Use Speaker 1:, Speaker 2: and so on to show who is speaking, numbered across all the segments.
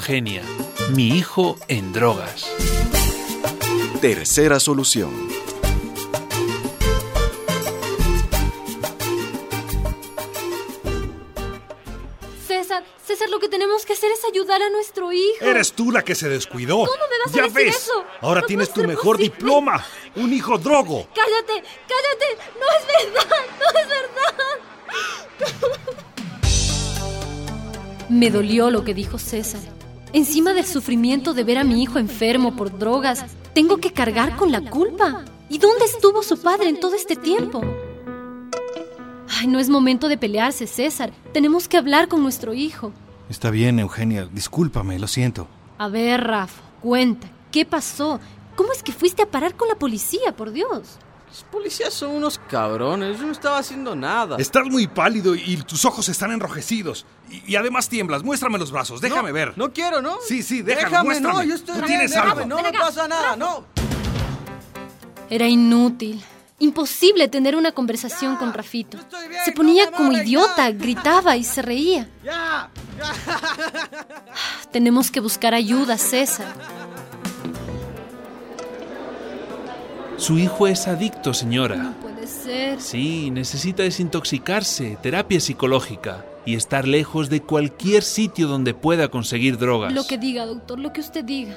Speaker 1: Eugenia, mi hijo en drogas.
Speaker 2: Tercera solución.
Speaker 3: César, lo que tenemos que hacer es ayudar a nuestro hijo.
Speaker 4: Eres tú la que se descuidó.
Speaker 3: ¿Cómo me vas a
Speaker 4: ya
Speaker 3: decir
Speaker 4: ves,
Speaker 3: eso?
Speaker 4: ahora
Speaker 3: No
Speaker 4: tienes
Speaker 3: puede
Speaker 4: tu
Speaker 3: ser
Speaker 4: mejor
Speaker 3: posible.
Speaker 4: diploma. Un hijo drogo.
Speaker 3: ¡Cállate! ¡No es verdad! Me dolió lo que dijo César. Encima del sufrimiento de ver a mi hijo enfermo por drogas, tengo que cargar con la culpa. ¿Y dónde estuvo su padre en todo este tiempo? Ay, no es momento de pelearse, César. Tenemos que hablar con nuestro hijo.
Speaker 5: Está bien, Eugenia. Discúlpame, lo siento.
Speaker 3: A ver, Rafa, cuenta. ¿Qué pasó? ¿Cómo es que fuiste a parar con la policía, por Dios?
Speaker 6: Los policías son unos cabrones. Yo no estaba haciendo nada.
Speaker 4: Estás muy pálido y tus ojos están enrojecidos. Y además tiemblas. Muéstrame los brazos. Déjame ver.
Speaker 6: No quiero, ¿no?
Speaker 4: Sí, déjame,
Speaker 6: déjame,
Speaker 4: muéstrame.
Speaker 6: no, yo estoy
Speaker 4: Tú
Speaker 6: bien,
Speaker 4: tienes
Speaker 6: déjame,
Speaker 4: algo.
Speaker 6: no me pasa nada, no.
Speaker 3: Era inútil. Imposible tener una conversación con Rafito.
Speaker 6: estoy bien,
Speaker 3: Se ponía
Speaker 6: no me
Speaker 3: como
Speaker 6: amarren,
Speaker 3: idiota,
Speaker 6: ya.
Speaker 3: gritaba y se reía.
Speaker 6: ¡Ya!
Speaker 3: Tenemos que buscar ayuda, César.
Speaker 1: Su hijo es adicto, señora.
Speaker 3: No puede ser.
Speaker 1: Sí, necesita desintoxicarse, terapia psicológica y estar lejos de cualquier sitio donde pueda conseguir drogas.
Speaker 3: Lo que diga, doctor, lo que usted diga.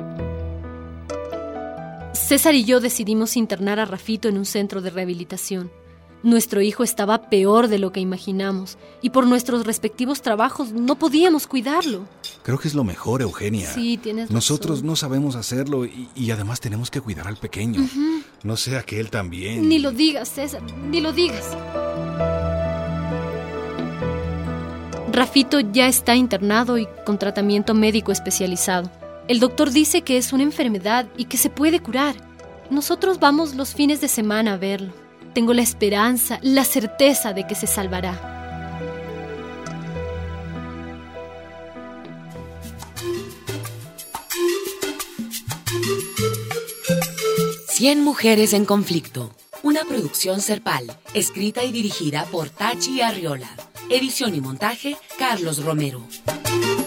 Speaker 3: César y yo decidimos internar a Rafito en un centro de rehabilitación. Nuestro hijo estaba peor de lo que imaginamos y por nuestros respectivos trabajos no podíamos cuidarlo.
Speaker 5: Creo que es lo mejor, Eugenia.
Speaker 3: Sí, tienes razón.
Speaker 5: Nosotros no sabemos hacerlo y además tenemos que cuidar al pequeño. No sea que él también...
Speaker 3: Ni lo digas, César, ni lo digas. Rafito ya está internado y con tratamiento médico especializado. El doctor dice que es una enfermedad y que se puede curar. Nosotros vamos los fines de semana a verlo. Tengo la esperanza, la certeza de que se salvará.
Speaker 7: 100 mujeres en conflicto. Una producción Serpal, escrita y dirigida por Tachi Arriola. Edición y montaje, Carlos Romero.